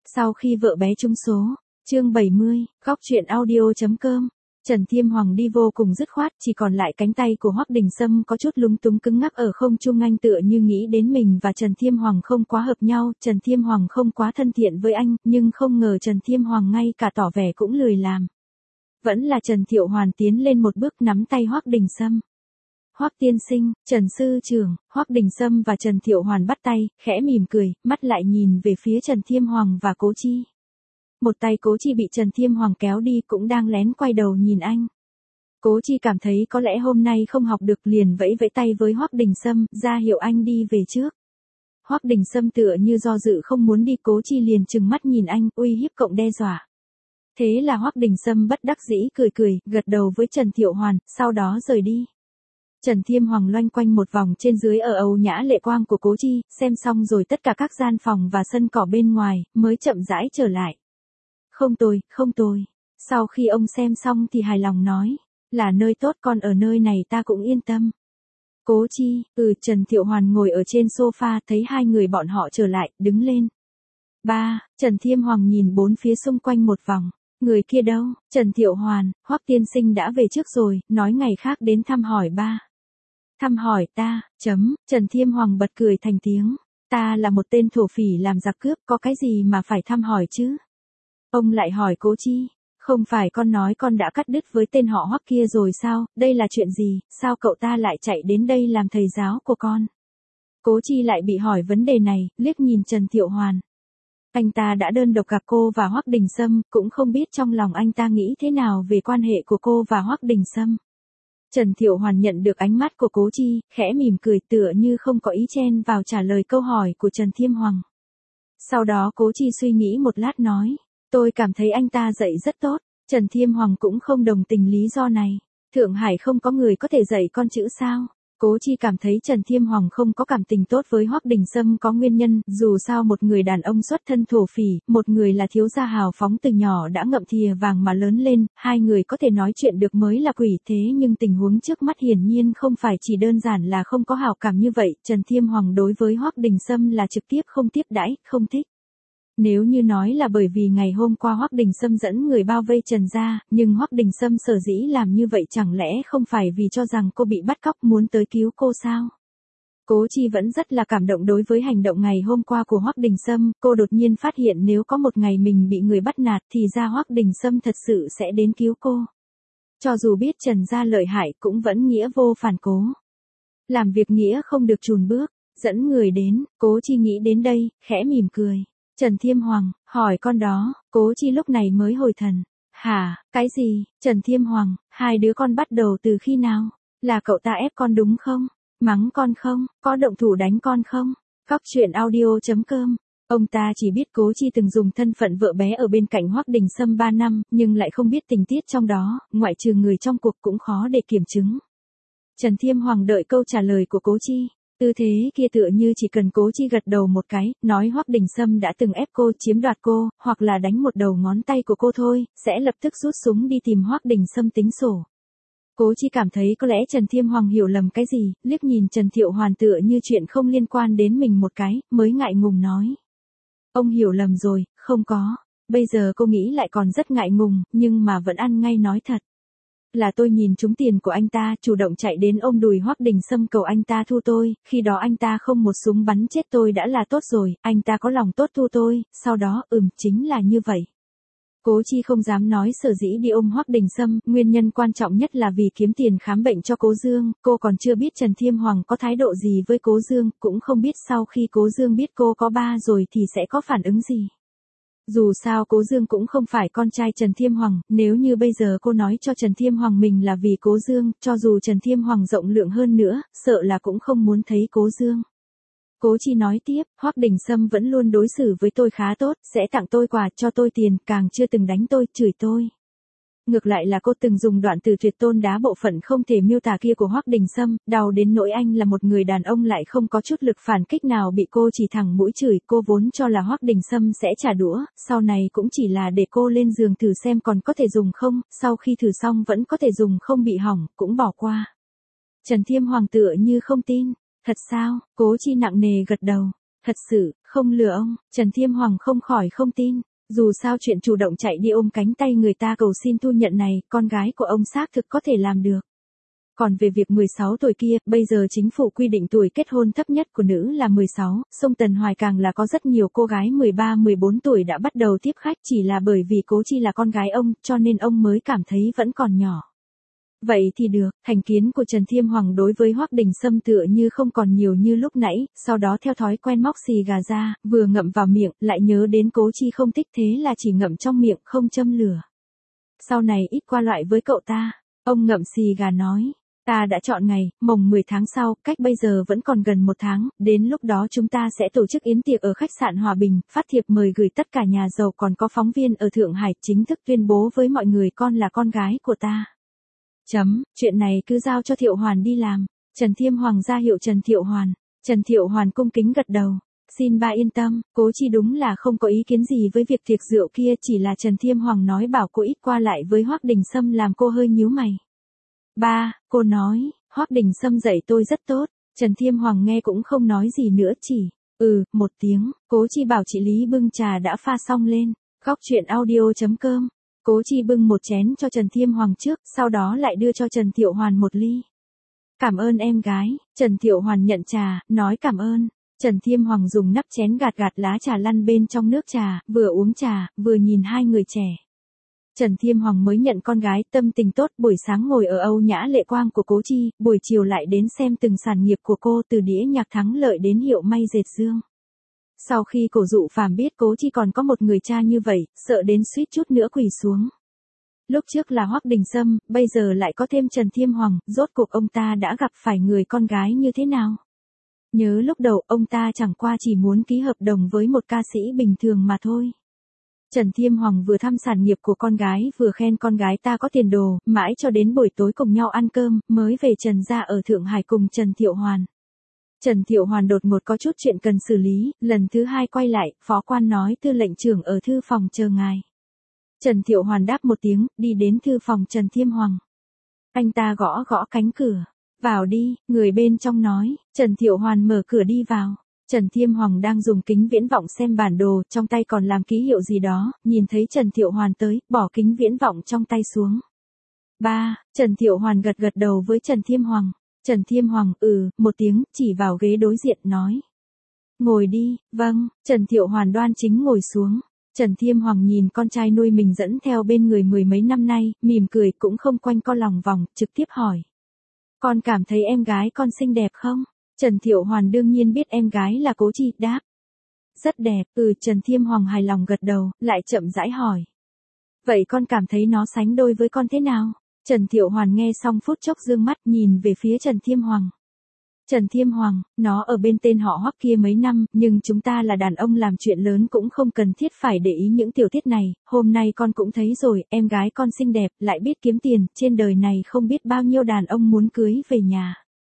Sau khi vợ bé trúng số, chương 70, góc truyện audio.com. Trần Thiêm Hoàng đi vô cùng dứt khoát, chỉ còn lại cánh tay của Hoắc Đình Sâm có chút lúng túng cứng ngắc ở không trung, anh tựa như nghĩ đến mình và Trần Thiêm Hoàng không quá hợp nhau, Trần Thiêm Hoàng không quá thân thiện với anh, nhưng không ngờ Trần Thiêm Hoàng ngay cả tỏ vẻ cũng lười làm. Vẫn là Trần Thiệu Hoàn tiến lên một bước nắm tay Hoắc Đình Sâm. Hoắc tiên sinh, Trần sư trưởng, Hoắc Đình Sâm và Trần Thiệu Hoàn bắt tay, khẽ mỉm cười, mắt lại nhìn về phía Trần Thiêm Hoàng và Cố Chi. Một tay Cố Chi bị Trần Thiêm Hoàng kéo đi cũng đang lén quay đầu nhìn anh. Cố Chi cảm thấy có lẽ hôm nay không học được liền vẫy vẫy tay với Hoắc Đình Sâm, ra hiệu anh đi về trước. Hoắc Đình Sâm tựa như do dự không muốn đi, Cố Chi liền trừng mắt nhìn anh, uy hiếp cộng đe dọa. Thế là Hoắc Đình Sâm bất đắc dĩ cười, gật đầu với Trần Thiệu Hoàn, sau đó rời đi. Trần Thiêm Hoàng loanh quanh một vòng trên dưới ở âu nhã lệ quang của Cố Chi, xem xong rồi tất cả các gian phòng và sân cỏ bên ngoài, mới chậm rãi trở lại. Không tồi. Sau khi ông xem xong thì hài lòng nói, là nơi tốt, con ở nơi này ta cũng yên tâm. Cố Chi, Trần Thiệu Hoàn ngồi ở trên sofa, thấy hai người bọn họ trở lại, đứng lên. Ba, Trần Thiêm Hoàng nhìn bốn phía xung quanh một vòng. Người kia đâu? Trần Thiệu Hoàn, Hoắc tiên sinh đã về trước rồi, nói ngày khác đến thăm hỏi ba. Thăm hỏi ta, Trần Thiêm Hoàng bật cười thành tiếng. Ta là một tên thổ phỉ làm giặc cướp, có cái gì mà phải thăm hỏi chứ? Ông lại hỏi Cố Chi, không phải con nói con đã cắt đứt với tên họ Hoắc kia rồi sao, đây là chuyện gì, sao cậu ta lại chạy đến đây làm thầy giáo của con? Cố Chi lại bị hỏi vấn đề này, liếc nhìn Trần Thiệu Hoàn. Anh ta đã đơn độc gặp cô và Hoắc Đình Sâm, cũng không biết trong lòng anh ta nghĩ thế nào về quan hệ của cô và Hoắc Đình Sâm. Trần Thiệu Hoàn nhận được ánh mắt của Cố Chi, khẽ mỉm cười tựa như không có ý chen vào trả lời câu hỏi của Trần Thiêm Hoàng. Sau đó Cố Chi suy nghĩ một lát nói, tôi cảm thấy anh ta dạy rất tốt. Trần Thiêm Hoàng cũng không đồng tình lý do này. Thượng Hải không có người có thể dạy con chữ sao? Cố Chi cảm thấy Trần Thiêm Hoàng không có cảm tình tốt với Hoắc Đình Sâm có nguyên nhân, dù sao một người đàn ông xuất thân thổ phỉ, một người là thiếu gia hào phóng từ nhỏ đã ngậm thìa vàng mà lớn lên, hai người có thể nói chuyện được mới là quỷ, thế nhưng tình huống trước mắt hiển nhiên không phải chỉ đơn giản là không có hảo cảm như vậy, Trần Thiêm Hoàng đối với Hoắc Đình Sâm là trực tiếp không tiếp đãi, không thích. Nếu như nói là bởi vì ngày hôm qua Hoắc Đình Sâm dẫn người bao vây Trần gia, nhưng Hoắc Đình Sâm sở dĩ làm như vậy chẳng lẽ không phải vì cho rằng cô bị bắt cóc muốn tới cứu cô sao? Cố Chi vẫn rất là cảm động đối với hành động ngày hôm qua của Hoắc Đình Sâm, cô đột nhiên phát hiện nếu có một ngày mình bị người bắt nạt thì ra Hoắc Đình Sâm thật sự sẽ đến cứu cô. Cho dù biết Trần gia lợi hại cũng vẫn nghĩa vô phản cố. Làm việc nghĩa không được chùn bước, dẫn người đến, Cố Chi nghĩ đến đây, khẽ mỉm cười. Trần Thiêm Hoàng, hỏi con đó, Cố Chi lúc này mới hồi thần. Hả, cái gì? Trần Thiêm Hoàng, hai đứa con bắt đầu từ khi nào? Là cậu ta ép con đúng không? Mắng con không? Có động thủ đánh con không? Góc truyện audio.com. Ông ta chỉ biết Cố Chi từng dùng thân phận vợ bé ở bên cạnh Hoắc Đình Sâm 3 năm, nhưng lại không biết tình tiết trong đó, ngoại trừ người trong cuộc cũng khó để kiểm chứng. Trần Thiêm Hoàng đợi câu trả lời của Cố Chi. Tư thế kia tựa như chỉ cần Cố Chi gật đầu một cái, nói Hoắc Đình Sâm đã từng ép cô, chiếm đoạt cô, hoặc là đánh một đầu ngón tay của cô thôi, sẽ lập tức rút súng đi tìm Hoắc Đình Sâm tính sổ. Cố Chi cảm thấy có lẽ Trần Thiêm Hoàng hiểu lầm cái gì, liếc nhìn Trần Thiệu Hoàn tựa như chuyện không liên quan đến mình một cái, mới ngại ngùng nói. Ông hiểu lầm rồi, không có. Bây giờ cô nghĩ lại còn rất ngại ngùng, nhưng mà vẫn ăn ngay nói thật. Là tôi nhìn trúng tiền của anh ta, chủ động chạy đến ôm đùi Hoắc Đình Sâm cầu anh ta thu tôi, khi đó anh ta không một súng bắn chết tôi đã là tốt rồi, anh ta có lòng tốt thu tôi, sau đó, chính là như vậy. Cố Chi không dám nói sở dĩ đi ôm Hoắc Đình Sâm, nguyên nhân quan trọng nhất là vì kiếm tiền khám bệnh cho Cố Dương, cô còn chưa biết Trần Thiêm Hoàng có thái độ gì với Cố Dương, cũng không biết sau khi Cố Dương biết cô có ba rồi thì sẽ có phản ứng gì. Dù sao Cố Dương cũng không phải con trai Trần Thiêm Hoàng, nếu như bây giờ cô nói cho Trần Thiêm Hoàng mình là vì Cố Dương, cho dù Trần Thiêm Hoàng rộng lượng hơn nữa, sợ là cũng không muốn thấy Cố Dương. Cố Chi nói tiếp, Hoắc Đình Sâm vẫn luôn đối xử với tôi khá tốt, sẽ tặng tôi quà, cho tôi tiền, càng chưa từng đánh tôi, chửi tôi. Ngược lại là cô từng dùng đoạn từ tuyệt tôn đá bộ phận không thể miêu tả kia của Hoắc Đình Sâm, đau đến nỗi anh là một người đàn ông lại không có chút lực phản kích nào bị cô chỉ thẳng mũi chửi, cô vốn cho là Hoắc Đình Sâm sẽ trả đũa, sau này cũng chỉ là để cô lên giường thử xem còn có thể dùng không, sau khi thử xong vẫn có thể dùng không bị hỏng, cũng bỏ qua. Trần Thiêm Hoàng tựa như không tin, thật sao? Cố Chi nặng nề gật đầu. Thật sự, không lừa ông, Trần Thiêm Hoàng không khỏi không tin. Dù sao chuyện chủ động chạy đi ôm cánh tay người ta cầu xin thu nhận này, con gái của ông xác thực có thể làm được. Còn về việc 16 tuổi kia, bây giờ chính phủ quy định tuổi kết hôn thấp nhất của nữ là 16, sông Tần Hoài càng là có rất nhiều cô gái 13-14 tuổi đã bắt đầu tiếp khách, chỉ là bởi vì Cố Chi là con gái ông, cho nên ông mới cảm thấy vẫn còn nhỏ. Vậy thì được, thành kiến của Trần Thiêm Hoàng đối với Hoắc Đình Sâm tựa như không còn nhiều như lúc nãy, sau đó theo thói quen móc xì gà ra, vừa ngậm vào miệng, lại nhớ đến Cố Chi không thích thế là chỉ ngậm trong miệng, không châm lửa. Sau này ít qua lại với cậu ta, ông ngậm xì gà nói. Ta đã chọn ngày, mồng 10 tháng sau, cách bây giờ vẫn còn gần 1 tháng, đến lúc đó chúng ta sẽ tổ chức yến tiệc ở khách sạn Hòa Bình, phát thiệp mời gửi tất cả nhà giàu còn có phóng viên ở Thượng Hải, chính thức tuyên bố với mọi người con là con gái của ta. Chuyện này cứ giao cho Thiệu Hoàn đi làm. Trần Thiêm Hoàng ra hiệu Trần Thiệu Hoàn. Trần Thiệu Hoàn cung kính gật đầu. Xin ba yên tâm, Cố Chi đúng là không có ý kiến gì với việc tiệc rượu kia, chỉ là Trần Thiêm Hoàng nói bảo cô ít qua lại với Hoắc Đình Sâm làm cô hơi nhíu mày. Ba, cô nói, Hoắc Đình Sâm dạy tôi rất tốt. Trần Thiêm Hoàng nghe cũng không nói gì nữa, chỉ, một tiếng. Cố Chi bảo chị Lý bưng trà đã pha xong lên. Góc truyện audio.com. Cố Chi bưng một chén cho Trần Thiêm Hoàng trước, sau đó lại đưa cho Trần Thiệu Hoàn một ly. Cảm ơn em gái. Trần Thiệu Hoàn nhận trà, nói cảm ơn. Trần Thiêm Hoàng dùng nắp chén gạt lá trà lăn bên trong nước trà, vừa uống trà, vừa nhìn hai người trẻ. Trần Thiêm Hoàng mới nhận con gái, tâm tình tốt, buổi sáng ngồi ở Âu Nhã Lệ Quang của Cố Chi, buổi chiều lại đến xem từng sản nghiệp của cô, từ đĩa nhạc Thắng Lợi đến hiệu may dệt dương. Sau khi Cổ Dụ Phàm biết Cố Chi còn có một người cha như vậy, sợ đến suýt chút nữa quỳ xuống. Lúc trước là Hoắc Đình Sâm, bây giờ lại có thêm Trần Thiêm Hoàng, rốt cuộc ông ta đã gặp phải người con gái như thế nào? Nhớ lúc đầu ông ta chẳng qua chỉ muốn ký hợp đồng với một ca sĩ bình thường mà thôi. Trần Thiêm Hoàng vừa thăm sản nghiệp của con gái vừa khen con gái ta có tiền đồ, mãi cho đến buổi tối cùng nhau ăn cơm, mới về Trần gia ở Thượng Hải cùng Trần Thiệu Hoàn. Trần Thiệu Hoàn đột ngột có chút chuyện cần xử lý, lần thứ hai quay lại, phó quan nói tư lệnh trưởng ở thư phòng chờ ngài. Trần Thiệu Hoàn đáp một tiếng, đi đến thư phòng Trần Thiêm Hoàng. Anh ta gõ gõ cánh cửa. Vào đi, người bên trong nói. Trần Thiệu Hoàn mở cửa đi vào. Trần Thiêm Hoàng đang dùng kính viễn vọng xem bản đồ, trong tay còn làm ký hiệu gì đó, nhìn thấy Trần Thiệu Hoàn tới, bỏ kính viễn vọng trong tay xuống. Ba, Trần Thiệu Hoàn gật gật đầu với Trần Thiêm Hoàng. Trần Thiêm Hoàng, một tiếng, chỉ vào ghế đối diện, nói. Ngồi đi, vâng, Trần Thiệu Hoàn đoan chính ngồi xuống. Trần Thiêm Hoàng nhìn con trai nuôi mình dẫn theo bên người mười mấy năm nay, mỉm cười cũng không quanh co lòng vòng, trực tiếp hỏi. Con cảm thấy em gái con xinh đẹp không? Trần Thiệu Hoàn đương nhiên biết em gái là Cố Chi, đáp. Rất đẹp, Trần Thiêm Hoàng hài lòng gật đầu, lại chậm rãi hỏi. Vậy con cảm thấy nó sánh đôi với con thế nào? Trần Thiệu Hoàn nghe xong phút chốc dương mắt nhìn về phía Trần Thiêm Hoàng. Trần Thiêm Hoàng, nó ở bên tên họ Hoắc kia mấy năm, nhưng chúng ta là đàn ông làm chuyện lớn cũng không cần thiết phải để ý những tiểu tiết này, hôm nay con cũng thấy rồi, em gái con xinh đẹp, lại biết kiếm tiền, trên đời này không biết bao nhiêu đàn ông muốn cưới về nhà.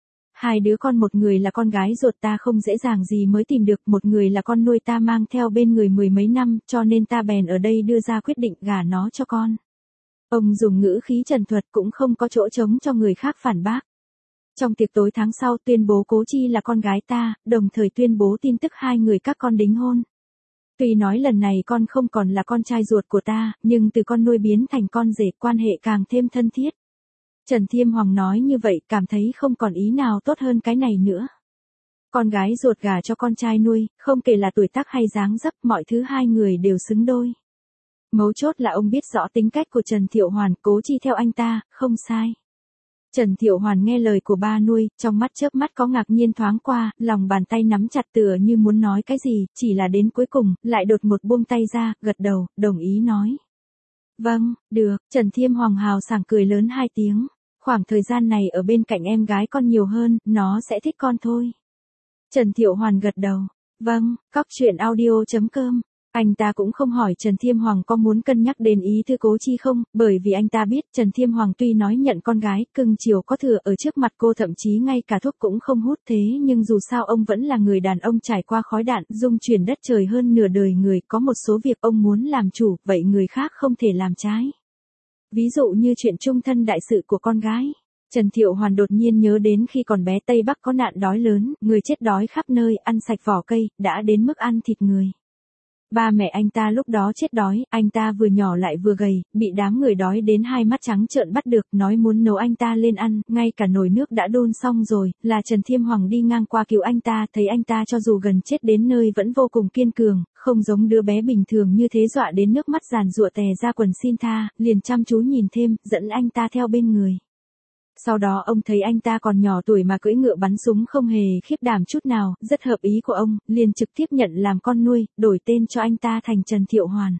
Hai đứa con, một người là con gái ruột ta không dễ dàng gì mới tìm được, một người là con nuôi ta mang theo bên người mười mấy năm, cho nên ta bèn ở đây đưa ra quyết định gả nó cho con. Ông dùng ngữ khí trần thuật cũng không có chỗ trống cho người khác phản bác. Trong tiệc tối tháng sau tuyên bố Cố Chi là con gái ta, đồng thời tuyên bố tin tức hai người các con đính hôn. Tuy nói lần này con không còn là con trai ruột của ta, nhưng từ con nuôi biến thành con rể, quan hệ càng thêm thân thiết. Trần Thiêm Hoàng nói như vậy, cảm thấy không còn ý nào tốt hơn cái này nữa. Con gái ruột gả cho con trai nuôi, không kể là tuổi tác hay dáng dấp, mọi thứ hai người đều xứng đôi. Mấu chốt là ông biết rõ tính cách của Trần Thiệu Hoàn, Cố Chi theo anh ta, không sai. Trần Thiệu Hoàn nghe lời của ba nuôi, trong mắt chớp mắt có ngạc nhiên thoáng qua, lòng bàn tay nắm chặt tựa như muốn nói cái gì, chỉ là đến cuối cùng, lại đột ngột buông tay ra, gật đầu, đồng ý nói. Vâng, được, Trần Thiêm Hoàng hào sảng cười lớn hai tiếng. Khoảng thời gian này ở bên cạnh em gái con nhiều hơn, nó sẽ thích con thôi. Trần Thiệu Hoàn gật đầu. Vâng, góc truyện audio.com. Anh ta cũng không hỏi Trần Thiêm Hoàng có muốn cân nhắc đến ý thư Cố Chi không, bởi vì anh ta biết Trần Thiêm Hoàng tuy nói nhận con gái, cưng chiều có thừa ở trước mặt cô, thậm chí ngay cả thuốc cũng không hút, thế nhưng dù sao ông vẫn là người đàn ông trải qua khói đạn, dung chuyển đất trời hơn nửa đời người, có một số việc ông muốn làm chủ, vậy người khác không thể làm trái. Ví dụ như chuyện chung thân đại sự của con gái. Trần Thiệu Hoàn đột nhiên nhớ đến khi còn bé Tây Bắc có nạn đói lớn, người chết đói khắp nơi, ăn sạch vỏ cây, đã đến mức ăn thịt người. Ba mẹ anh ta lúc đó chết đói, anh ta vừa nhỏ lại vừa gầy, bị đám người đói đến hai mắt trắng trợn bắt được, nói muốn nấu anh ta lên ăn, ngay cả nồi nước đã đun xong rồi, là Trần Thiêm Hoàng đi ngang qua cứu anh ta, thấy anh ta cho dù gần chết đến nơi vẫn vô cùng kiên cường, không giống đứa bé bình thường như thế, dọa đến nước mắt giàn giụa tè ra quần xin tha, liền chăm chú nhìn thêm, dẫn anh ta theo bên người. Sau đó ông thấy anh ta còn nhỏ tuổi mà cưỡi ngựa bắn súng không hề khiếp đảm chút nào, rất hợp ý của ông, liền trực tiếp nhận làm con nuôi, đổi tên cho anh ta thành Trần Thiệu Hoàn.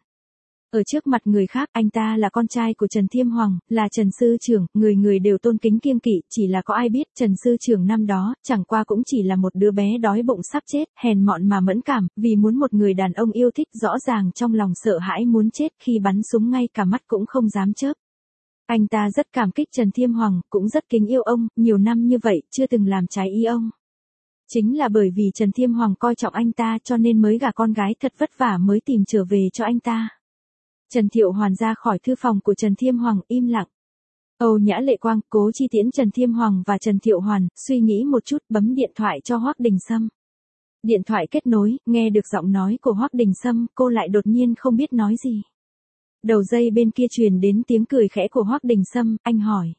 Ở trước mặt người khác, anh ta là con trai của Trần Thiêm Hoàng, là Trần Sư Trưởng, người người đều tôn kính kiêng kỵ, chỉ là có ai biết Trần Sư Trưởng năm đó, chẳng qua cũng chỉ là một đứa bé đói bụng sắp chết, hèn mọn mà mẫn cảm, vì muốn một người đàn ông yêu thích, rõ ràng trong lòng sợ hãi muốn chết, khi bắn súng ngay cả mắt cũng không dám chớp. Anh ta rất cảm kích Trần Thiêm Hoàng, cũng rất kính yêu ông, nhiều năm như vậy, chưa từng làm trái ý ông. Chính là bởi vì Trần Thiêm Hoàng coi trọng anh ta cho nên mới gả con gái thật vất vả mới tìm trở về cho anh ta. Trần Thiệu Hoàn ra khỏi thư phòng của Trần Thiêm Hoàng, im lặng. Âu Nhã Lệ Quang, Cố Chi tiễn Trần Thiêm Hoàng và Trần Thiệu Hoàn, suy nghĩ một chút, bấm điện thoại cho Hoắc Đình Sâm. Điện thoại kết nối, nghe được giọng nói của Hoắc Đình Sâm, cô lại đột nhiên không biết nói gì. Đầu dây bên kia truyền đến tiếng cười khẽ của Hoắc Đình Sâm, anh hỏi.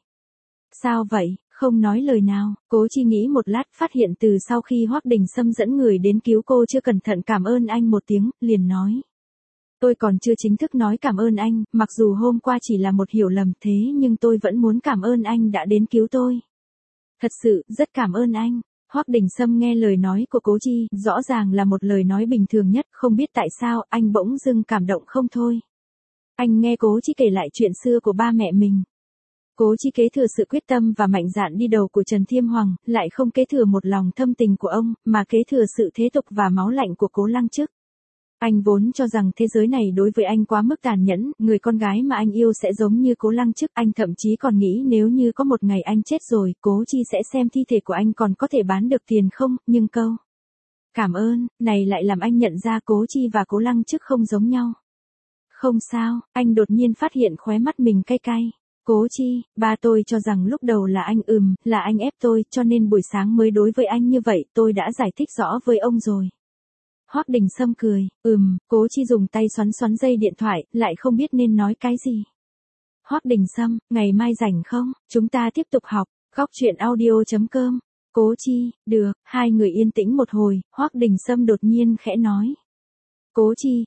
Sao vậy, không nói lời nào, Cố Chi nghĩ một lát, phát hiện từ sau khi Hoắc Đình Sâm dẫn người đến cứu cô chưa cẩn thận cảm ơn anh một tiếng, liền nói. Tôi còn chưa chính thức nói cảm ơn anh, mặc dù hôm qua chỉ là một hiểu lầm thế nhưng tôi vẫn muốn cảm ơn anh đã đến cứu tôi. Thật sự, rất cảm ơn anh. Hoắc Đình Sâm nghe lời nói của Cố Chi, rõ ràng là một lời nói bình thường nhất, không biết tại sao, anh bỗng dưng cảm động không thôi. Anh nghe Cố Chi kể lại chuyện xưa của ba mẹ mình. Cố Chi kế thừa sự quyết tâm và mạnh dạn đi đầu của Trần Thiêm Hoàng, lại không kế thừa một lòng thâm tình của ông, mà kế thừa sự thế tục và máu lạnh của Cố Lăng Chức. Anh vốn cho rằng thế giới này đối với anh quá mức tàn nhẫn, người con gái mà anh yêu sẽ giống như Cố Lăng Chức, anh thậm chí còn nghĩ nếu như có một ngày anh chết rồi, Cố Chi sẽ xem thi thể của anh còn có thể bán được tiền không, nhưng câu cảm ơn này lại làm anh nhận ra Cố Chi và Cố Lăng Chức không giống nhau. Không sao, anh đột nhiên phát hiện khóe mắt mình cay cay. Cố Chi, ba tôi cho rằng lúc đầu là anh là anh ép tôi, cho nên buổi sáng mới đối với anh như vậy, tôi đã giải thích rõ với ông rồi. Hoắc Đình Sâm cười, Cố Chi dùng tay xoắn xoắn dây điện thoại, lại không biết nên nói cái gì. Hoắc Đình Sâm, ngày mai rảnh không, chúng ta tiếp tục học, góc truyện audio.com. Cố Chi, được, hai người yên tĩnh một hồi, Hoắc Đình Sâm đột nhiên khẽ nói. Cố Chi,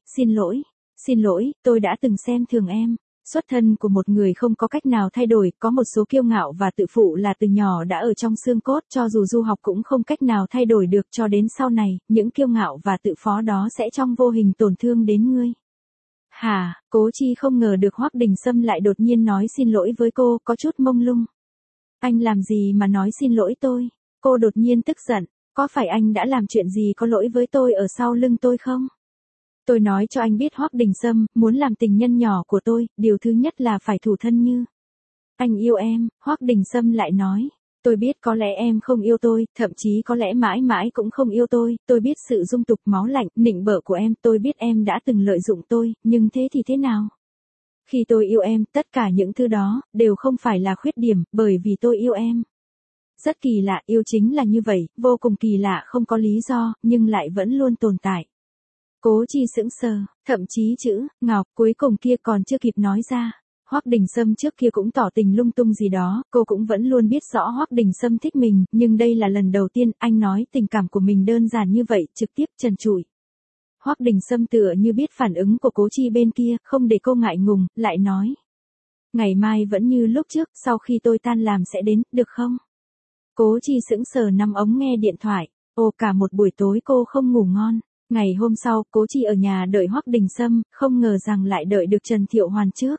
xin lỗi, tôi đã từng xem thường em. Xuất thân của một người không có cách nào thay đổi, có một số kiêu ngạo và tự phụ là từ nhỏ đã ở trong xương cốt, cho dù du học cũng không cách nào thay đổi được, cho đến sau này, những kiêu ngạo và tự phó đó sẽ trong vô hình tổn thương đến ngươi. Hả, Cố Chi không ngờ được Hoắc Đình Sâm lại đột nhiên nói xin lỗi với cô, có chút mông lung. Anh làm gì mà nói xin lỗi tôi? Cô đột nhiên tức giận, có phải anh đã làm chuyện gì có lỗi với tôi ở sau lưng tôi không? Tôi nói cho anh biết Hoắc Đình Sâm, muốn làm tình nhân nhỏ của tôi, điều thứ nhất là phải thủ thân như. Anh yêu em, Hoắc Đình Sâm lại nói. Tôi biết có lẽ em không yêu tôi, thậm chí có lẽ mãi mãi cũng không yêu tôi biết sự dung tục máu lạnh, nịnh bợ của em, tôi biết em đã từng lợi dụng tôi, nhưng thế thì thế nào? Khi tôi yêu em, tất cả những thứ đó, đều không phải là khuyết điểm, bởi vì tôi yêu em. Rất kỳ lạ, yêu chính là như vậy, vô cùng kỳ lạ, không có lý do, nhưng lại vẫn luôn tồn tại. Cố Chi sững sờ, thậm chí chữ ngọc cuối cùng kia còn chưa kịp nói ra. Hoắc Đình Sâm trước kia cũng tỏ tình lung tung gì đó, cô cũng vẫn luôn biết rõ Hoắc Đình Sâm thích mình, nhưng đây là lần đầu tiên anh nói tình cảm của mình đơn giản như vậy, trực tiếp trần trụi. Hoắc Đình Sâm tựa như biết phản ứng của Cố Chi bên kia, không để cô ngại ngùng, lại nói. Ngày mai vẫn như lúc trước, sau khi tôi tan làm sẽ đến, được không? Cố Chi sững sờ nắm ống nghe điện thoại, cả một buổi tối cô không ngủ ngon. Ngày hôm sau, Cố Chi ở nhà đợi Hoắc Đình Sâm, không ngờ rằng lại đợi được Trần Thiệu Hoàn trước.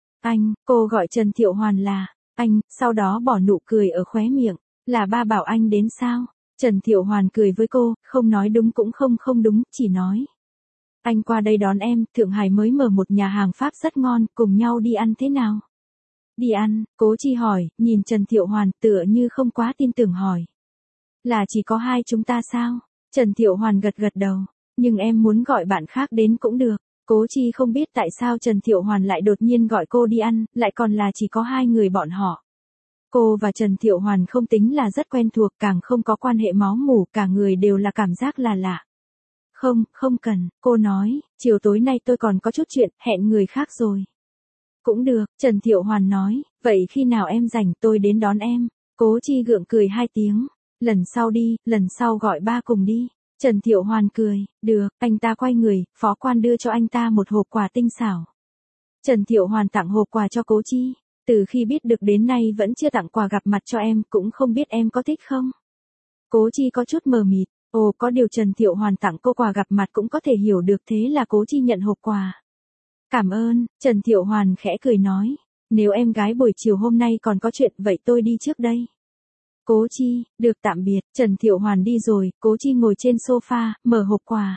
Cô gọi Trần Thiệu Hoàn là, anh, sau đó bỏ nụ cười ở khóe miệng, là ba bảo anh đến sao? Trần Thiệu Hoàn cười với cô, không nói đúng cũng không đúng, chỉ nói. Anh qua đây đón em, Thượng Hải mới mở một nhà hàng Pháp rất ngon, cùng nhau đi ăn thế nào? Đi ăn, Cố Chi hỏi, nhìn Trần Thiệu Hoàn tựa như không quá tin tưởng hỏi. Là chỉ có hai chúng ta sao? Trần Thiệu Hoàn gật đầu, nhưng em muốn gọi bạn khác đến cũng được. Cố Chi không biết tại sao Trần Thiệu Hoàn lại đột nhiên gọi cô đi ăn, lại còn là chỉ có hai người bọn họ. Cô và Trần Thiệu Hoàn không tính là rất quen thuộc, càng không có quan hệ máu mủ, cả người đều là cảm giác là lạ. Không, không cần, cô nói, chiều tối nay tôi còn có chút chuyện, hẹn người khác rồi. Cũng được, Trần Thiệu Hoàn nói, vậy khi nào em rảnh tôi đến đón em. Cố Chi gượng cười 2 tiếng, lần sau đi, lần sau gọi ba cùng đi. Trần Thiệu Hoàn cười, được, anh ta quay người, phó quan đưa cho anh ta một hộp quà tinh xảo. Trần Thiệu Hoàn tặng hộp quà cho Cố Chi, từ khi biết được đến nay vẫn chưa tặng quà gặp mặt cho em, cũng không biết em có thích không. Cố Chi có chút mờ mịt, ồ có điều Trần Thiệu Hoàn tặng cô quà gặp mặt cũng có thể hiểu được, thế là Cố Chi nhận hộp quà. Cảm ơn, Trần Thiệu Hoàn khẽ cười nói, nếu em gái buổi chiều hôm nay còn có chuyện vậy tôi đi trước đây. Cố Chi, được tạm biệt, Trần Thiệu Hoàn đi rồi, Cố Chi ngồi trên sofa, mở hộp quà.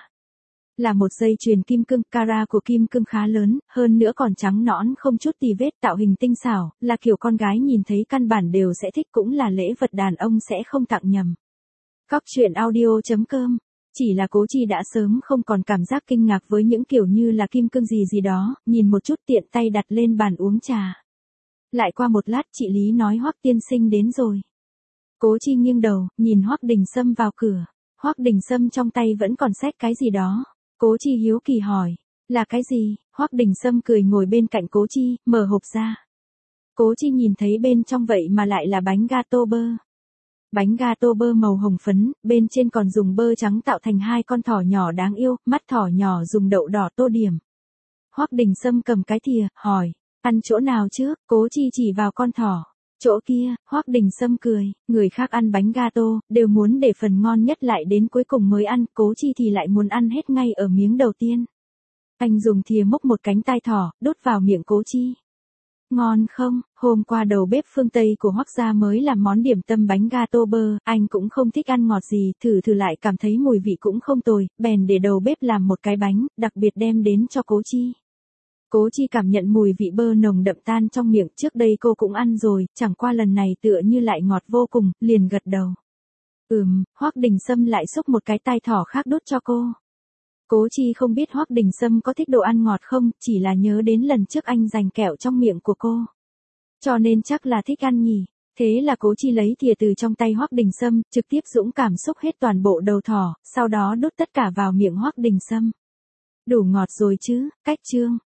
Là một dây chuyền kim cương, cara của kim cương khá lớn, hơn nữa còn trắng nõn không chút tì vết, tạo hình tinh xảo, là kiểu con gái nhìn thấy căn bản đều sẽ thích, cũng là lễ vật đàn ông sẽ không tặng nhầm. Cóc truyện audio.com. Chỉ là Cố Chi đã sớm không còn cảm giác kinh ngạc với những kiểu như là kim cương gì gì đó, nhìn một chút tiện tay đặt lên bàn uống trà. Lại qua một lát chị Lý nói Hoắc tiên sinh đến rồi. Cố Chi nghiêng đầu, nhìn Hoắc Đình Sâm vào cửa. Hoắc Đình Sâm trong tay vẫn còn xách cái gì đó. Cố Chi hiếu kỳ hỏi, là cái gì? Hoắc Đình Sâm cười ngồi bên cạnh Cố Chi, mở hộp ra. Cố Chi nhìn thấy bên trong vậy mà lại là bánh gato bơ. Bánh gato bơ màu hồng phấn, bên trên còn dùng bơ trắng tạo thành 2 con thỏ nhỏ đáng yêu, mắt thỏ nhỏ dùng đậu đỏ tô điểm. Hoắc Đình Sâm cầm cái thìa, hỏi, ăn chỗ nào trước? Cố Chi chỉ vào con thỏ. Chỗ kia, Hoắc Đình Sâm cười, người khác ăn bánh gato, đều muốn để phần ngon nhất lại đến cuối cùng mới ăn, Cố Chi thì lại muốn ăn hết ngay ở miếng đầu tiên. Anh dùng thìa múc một cánh tai thỏ, đút vào miệng Cố Chi. Ngon không? Hôm qua đầu bếp phương Tây của Hoắc gia mới làm món điểm tâm bánh gato bơ, anh cũng không thích ăn ngọt gì, thử lại cảm thấy mùi vị cũng không tồi, bèn để đầu bếp làm một cái bánh, đặc biệt đem đến cho Cố Chi. Cố Chi cảm nhận mùi vị bơ nồng đậm tan trong miệng, trước đây cô cũng ăn rồi, chẳng qua lần này tựa như lại ngọt vô cùng, liền gật đầu. Hoắc Đình Sâm lại xúc một cái tai thỏ khác đút cho cô. Cố Chi không biết Hoắc Đình Sâm có thích đồ ăn ngọt không, chỉ là nhớ đến lần trước anh dành kẹo trong miệng của cô. Cho nên chắc là thích ăn nhỉ. Thế là Cố Chi lấy thìa từ trong tay Hoắc Đình Sâm, trực tiếp dũng cảm xúc hết toàn bộ đầu thỏ, sau đó đút tất cả vào miệng Hoắc Đình Sâm. Đủ ngọt rồi chứ, cách chương.